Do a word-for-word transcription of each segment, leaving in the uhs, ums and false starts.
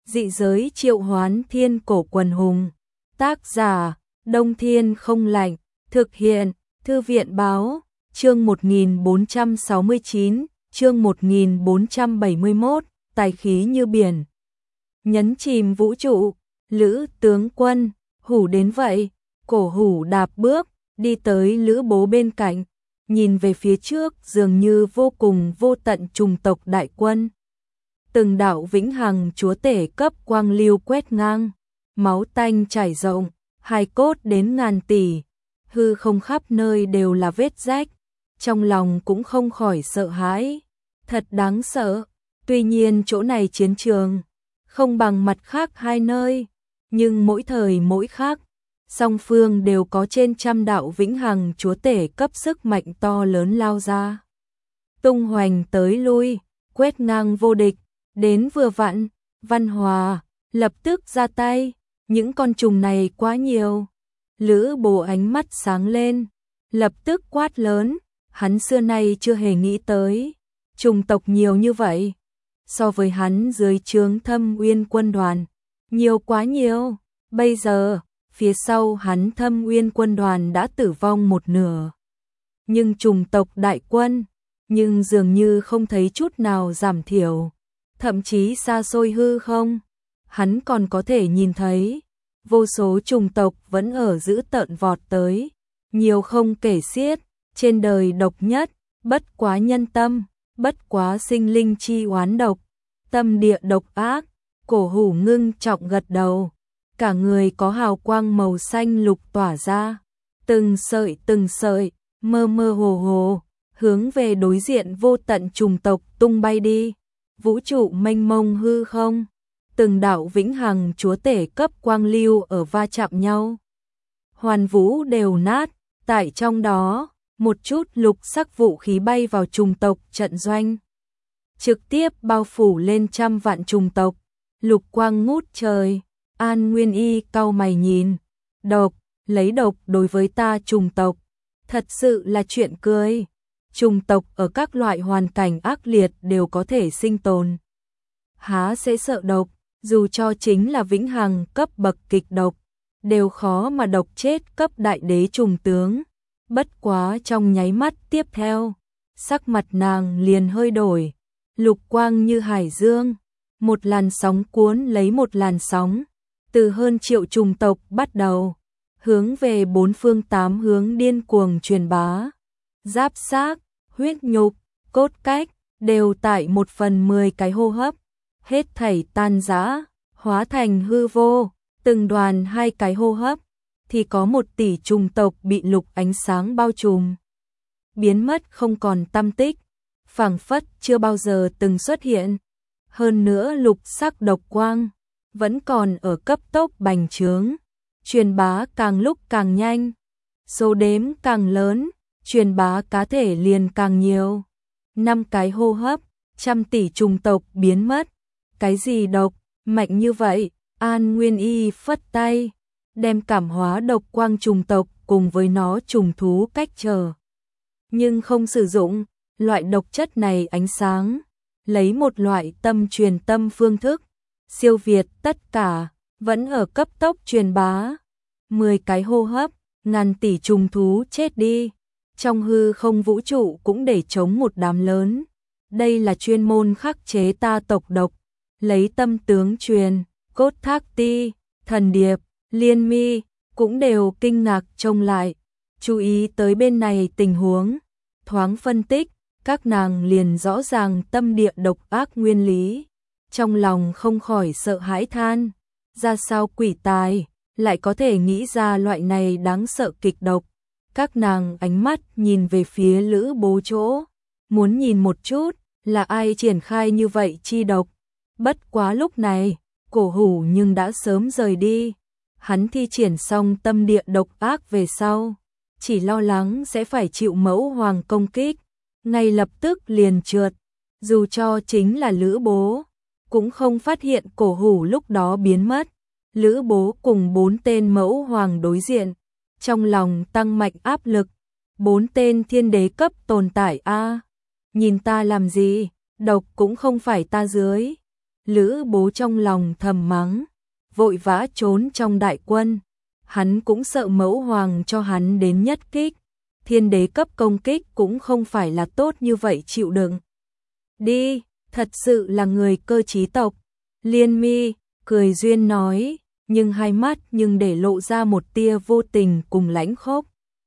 Dị giới triệu hoán thiên cổ quần hùng. Tác giả, Đông Thiên không lạnh. Thực hiện, Thư viện báo, chương một nghìn bốn trăm sáu mươi chín, chương một nghìn bốn trăm bảy mươi mốt, tài khí như biển. Nhấn chìm vũ trụ, Lữ tướng quân, Hủ đến vậy. Cổ Hủ đạp bước, đi tới Lữ Bố bên cạnh, nhìn về phía trước dường như vô cùng vô tận trùng tộc đại quân. Từng đạo vĩnh hằng chúa tể cấp quang lưu quét ngang, máu tanh chảy rộng, hài cốt đến ngàn tỷ, hư không khắp nơi đều là vết rách, trong lòng cũng không khỏi sợ hãi, thật đáng sợ. Tuy nhiên chỗ này chiến trường không bằng mặt khác hai nơi, nhưng mỗi thời mỗi khác, song phương đều có trên trăm đạo vĩnh hằng chúa tể cấp sức mạnh to lớn lao ra, tung hoành tới lui, quét ngang vô địch. Đến vừa vặn, Văn Hòa lập tức ra tay, những con trùng này quá nhiều. Lữ Bố ánh mắt sáng lên, lập tức quát lớn, hắn xưa nay chưa hề nghĩ tới trùng tộc nhiều như vậy, so với hắn dưới trướng Thâm Uyên quân đoàn, nhiều quá nhiều. Bây giờ, phía sau hắn Thâm Uyên quân đoàn đã tử vong một nửa. Nhưng trùng tộc đại quân, nhưng dường như không thấy chút nào giảm thiểu. Thậm chí xa xôi hư không, hắn còn có thể nhìn thấy, vô số trùng tộc vẫn ở giữ tợn vọt tới, nhiều không kể xiết, trên đời độc nhất, bất quá nhân tâm, bất quá sinh linh chi oán độc, tâm địa độc ác. Cổ Hủ ngưng trọng gật đầu, cả người có hào quang màu xanh lục tỏa ra, từng sợi từng sợi, mơ mơ hồ hồ, hướng về đối diện vô tận trùng tộc tung bay đi. Vũ trụ mênh mông hư không, từng đạo vĩnh hằng chúa tể cấp quang lưu ở va chạm nhau. Hoàn vũ đều nát, tại trong đó, một chút lục sắc vũ khí bay vào trùng tộc trận doanh. Trực tiếp bao phủ lên trăm vạn trùng tộc, lục quang ngút trời. An Nguyên Y cau mày nhìn, độc, lấy độc đối với ta trùng tộc, thật sự là chuyện cười. Trùng tộc ở các loại hoàn cảnh ác liệt đều có thể sinh tồn, há sẽ sợ độc, dù cho chính là vĩnh hằng cấp bậc kịch độc, đều khó mà độc chết cấp đại đế trùng tướng. Bất quá trong nháy mắt tiếp theo, sắc mặt nàng liền hơi đổi, lục quang như hải dương, một làn sóng cuốn lấy một làn sóng, từ hơn triệu trùng tộc bắt đầu, hướng về bốn phương tám hướng điên cuồng truyền bá. Giáp xác, huyết nhục, cốt cách, đều tại một phần mười cái hô hấp, hết thảy tan rã, hóa thành hư vô, từng đoàn hai cái hô hấp, thì có một tỷ trùng tộc bị lục ánh sáng bao trùm, biến mất không còn tăm tích, phảng phất chưa bao giờ từng xuất hiện. Hơn nữa lục sắc độc quang, vẫn còn ở cấp tốc bành trướng, truyền bá càng lúc càng nhanh, số đếm càng lớn, truyền bá cá thể liền càng nhiều. Năm cái hô hấp, trăm tỷ trùng tộc biến mất. Cái gì độc, mạnh như vậy? An Nguyên Y phất tay, đem cảm hóa độc quang trùng tộc cùng với nó trùng thú cách trở. Nhưng không sử dụng, loại độc chất này ánh sáng, lấy một loại tâm truyền tâm phương thức, siêu việt tất cả, vẫn ở cấp tốc truyền bá. Mười cái hô hấp, ngàn tỷ trùng thú chết đi. Trong hư không vũ trụ cũng để chống một đám lớn. Đây là chuyên môn khắc chế ta tộc độc, lấy tâm tướng truyền. Cốt Thác Ti, Thần Điệp, Liên Mi cũng đều kinh ngạc trông lại, chú ý tới bên này tình huống, thoáng phân tích, các nàng liền rõ ràng tâm địa độc ác nguyên lý, trong lòng không khỏi sợ hãi than, ra sao quỷ tài lại có thể nghĩ ra loại này đáng sợ kịch độc. Các nàng ánh mắt nhìn về phía Lữ Bố chỗ, muốn nhìn một chút là ai triển khai như vậy chi độc. Bất quá lúc này, Cổ Hủ nhưng đã sớm rời đi, hắn thi triển xong tâm địa độc ác về sau, chỉ lo lắng sẽ phải chịu mẫu hoàng công kích, ngay lập tức liền trượt, dù cho chính là Lữ Bố, cũng không phát hiện Cổ Hủ lúc đó biến mất. Lữ Bố cùng bốn tên mẫu hoàng đối diện, trong lòng tăng mạnh áp lực, bốn tên thiên đế cấp tồn tại a, nhìn ta làm gì, độc cũng không phải ta dưới. Lữ Bố trong lòng thầm mắng, vội vã trốn trong đại quân. Hắn cũng sợ mẫu hoàng cho hắn đến nhất kích. Thiên đế cấp công kích cũng không phải là tốt như vậy chịu đựng. Đi, thật sự là người cơ trí tộc. Liên Mi cười duyên nói, nhưng hai mắt nhưng để lộ ra một tia vô tình cùng lãnh khốc.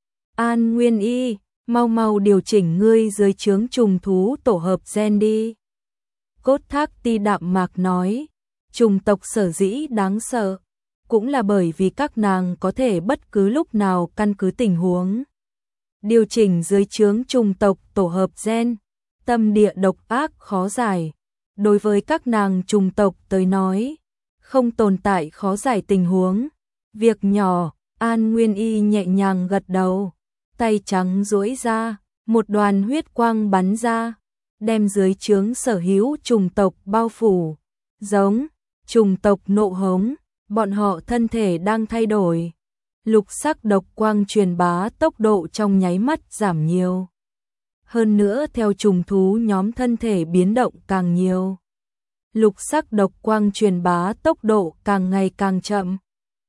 An Nguyên Y, mau mau điều chỉnh ngươi dưới trướng trùng thú tổ hợp gen đi. Cốt Thác Ti đạm mạc nói, trùng tộc sở dĩ đáng sợ, cũng là bởi vì các nàng có thể bất cứ lúc nào căn cứ tình huống điều chỉnh dưới trướng trùng tộc tổ hợp gen. Tâm địa độc ác khó giải, đối với các nàng trùng tộc tới nói, không tồn tại khó giải tình huống. Việc nhỏ, An Nguyên Y nhẹ nhàng gật đầu, tay trắng duỗi ra, một đoàn huyết quang bắn ra, đem dưới trướng sở hữu trùng tộc bao phủ. Giống, trùng tộc nộ hống, bọn họ thân thể đang thay đổi. Lục sắc độc quang truyền bá tốc độ trong nháy mắt giảm nhiều. Hơn nữa theo trùng thú nhóm thân thể biến động càng nhiều, lục sắc độc quang truyền bá tốc độ càng ngày càng chậm.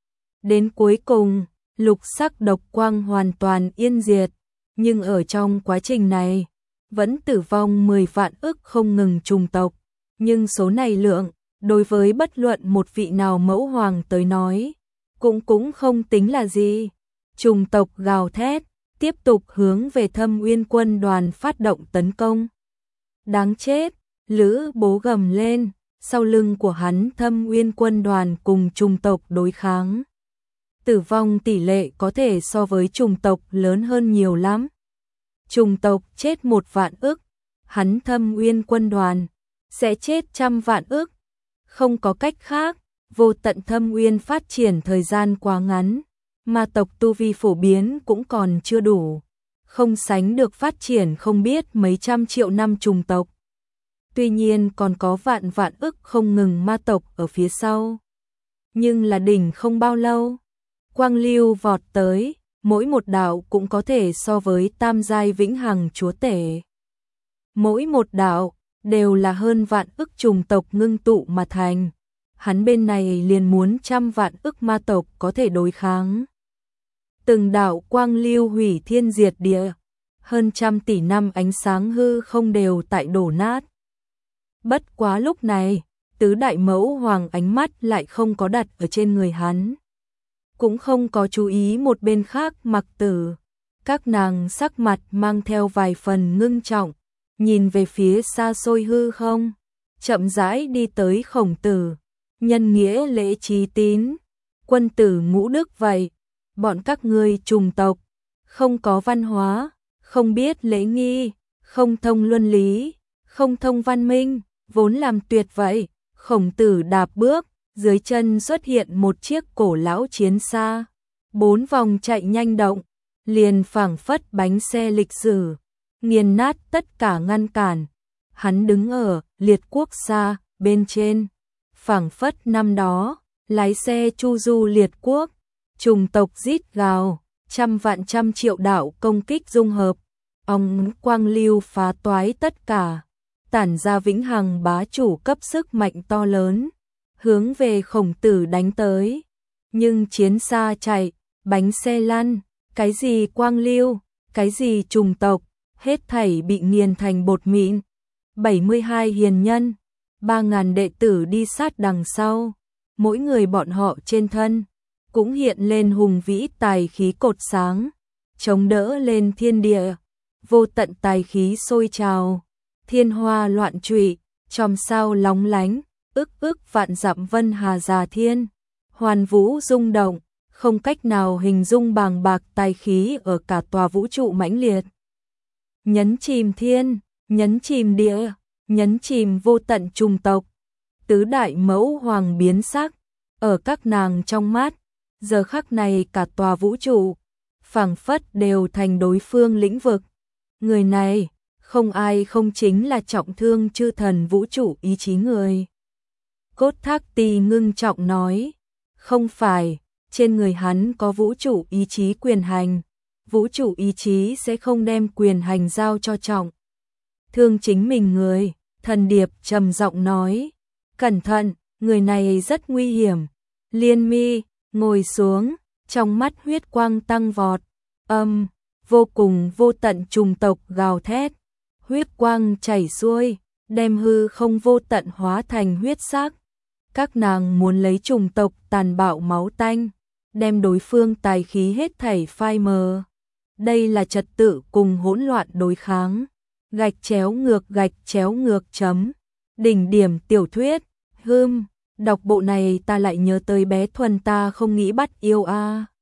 Đến cuối cùng, lục sắc độc quang hoàn toàn yên diệt, nhưng ở trong quá trình này, vẫn tử vong mười vạn ức không ngừng trùng tộc. Nhưng số này lượng, đối với bất luận một vị nào mẫu hoàng tới nói, cũng cũng không tính là gì. Trùng tộc gào thét, tiếp tục hướng về Thâm Uyên quân đoàn phát động tấn công. Đáng chết, Lữ Bố gầm lên, sau lưng của hắn Thâm Uyên quân đoàn cùng trùng tộc đối kháng. Tử vong tỷ lệ có thể so với trùng tộc lớn hơn nhiều lắm. Trùng tộc chết một vạn ức, hắn Thâm Uyên quân đoàn sẽ chết trăm vạn ức. Không có cách khác, vô tận Thâm Uyên phát triển thời gian quá ngắn, ma tộc tu vi phổ biến cũng còn chưa đủ, không sánh được phát triển không biết mấy trăm triệu năm trùng tộc. Tuy nhiên còn có vạn vạn ức không ngừng ma tộc ở phía sau. Nhưng là đỉnh không bao lâu, quang lưu vọt tới, mỗi một đạo cũng có thể so với tam giai vĩnh hằng chúa tể. Mỗi một đạo đều là hơn vạn ức trùng tộc ngưng tụ mà thành. Hắn bên này liền muốn trăm vạn ức ma tộc có thể đối kháng. Từng đạo quang lưu hủy thiên diệt địa, hơn trăm tỷ năm ánh sáng hư không đều tại đổ nát. Bất quá lúc này, tứ đại mẫu hoàng ánh mắt lại không có đặt ở trên người hắn. Cũng không có chú ý một bên khác Mặc Tử. Các nàng sắc mặt mang theo vài phần ngưng trọng, nhìn về phía xa xôi hư không, chậm rãi đi tới Khổng Tử. Nhân nghĩa lễ trí tín, quân tử ngũ đức vậy, bọn các ngươi trùng tộc, không có văn hóa, không biết lễ nghi, không thông luân lý, không thông văn minh, vốn làm tuyệt vậy. Khổng Tử đạp bước, dưới chân xuất hiện một chiếc cổ lão chiến xa, bốn vòng chạy nhanh động, liền phảng phất bánh xe lịch sử, nghiền nát tất cả ngăn cản. Hắn đứng ở liệt quốc xa bên trên, phảng phất năm đó, lái xe chu du liệt quốc, trùng tộc rít gào, trăm vạn trăm triệu đạo công kích dung hợp, ong quang lưu phá toái tất cả, tản ra vĩnh hằng bá chủ cấp sức mạnh to lớn, hướng về Khổng Tử đánh tới. Nhưng chiến xa chạy, bánh xe lăn, cái gì quang lưu, cái gì trùng tộc, hết thảy bị nghiền thành bột mịn. bảy mươi hai hiền nhân, ba ngàn đệ tử đi sát đằng sau, mỗi người bọn họ trên thân cũng hiện lên hùng vĩ tài khí cột sáng, chống đỡ lên thiên địa, vô tận tài khí sôi trào, thiên hoa loạn trụy, chòm sao lóng lánh, ức ức vạn dặm vân hà già thiên, hoàn vũ rung động, không cách nào hình dung bàng bạc tài khí ở cả tòa vũ trụ mãnh liệt. Nhấn chìm thiên, nhấn chìm địa, nhấn chìm vô tận trùng tộc. Tứ đại mẫu hoàng biến sắc, ở các nàng trong mắt, giờ khắc này cả tòa vũ trụ, phảng phất đều thành đối phương lĩnh vực. Người này, không ai không chính là trọng thương chư thần vũ trụ ý chí người. Cốt Thác Ti ngưng trọng nói, không phải, trên người hắn có vũ trụ ý chí quyền hành, vũ trụ ý chí sẽ không đem quyền hành giao cho trọng thương chính mình người. Thần Điệp trầm giọng nói, Cẩn thận, người này rất nguy hiểm. Liên Mi, ngồi xuống, trong mắt huyết quang tăng vọt. Âm, vô cùng vô tận trùng tộc gào thét. Huyết quang chảy xuôi, đem hư không vô tận hóa thành huyết sắc. Các nàng muốn lấy trùng tộc tàn bạo máu tanh, đem đối phương tài khí hết thảy phai mờ. Đây là trật tự cùng hỗn loạn đối kháng. Gạch chéo ngược gạch chéo ngược chấm. Đỉnh điểm tiểu thuyết. Hưm, đọc bộ này ta lại nhớ tới bé Thuần ta không nghĩ bắt yêu a.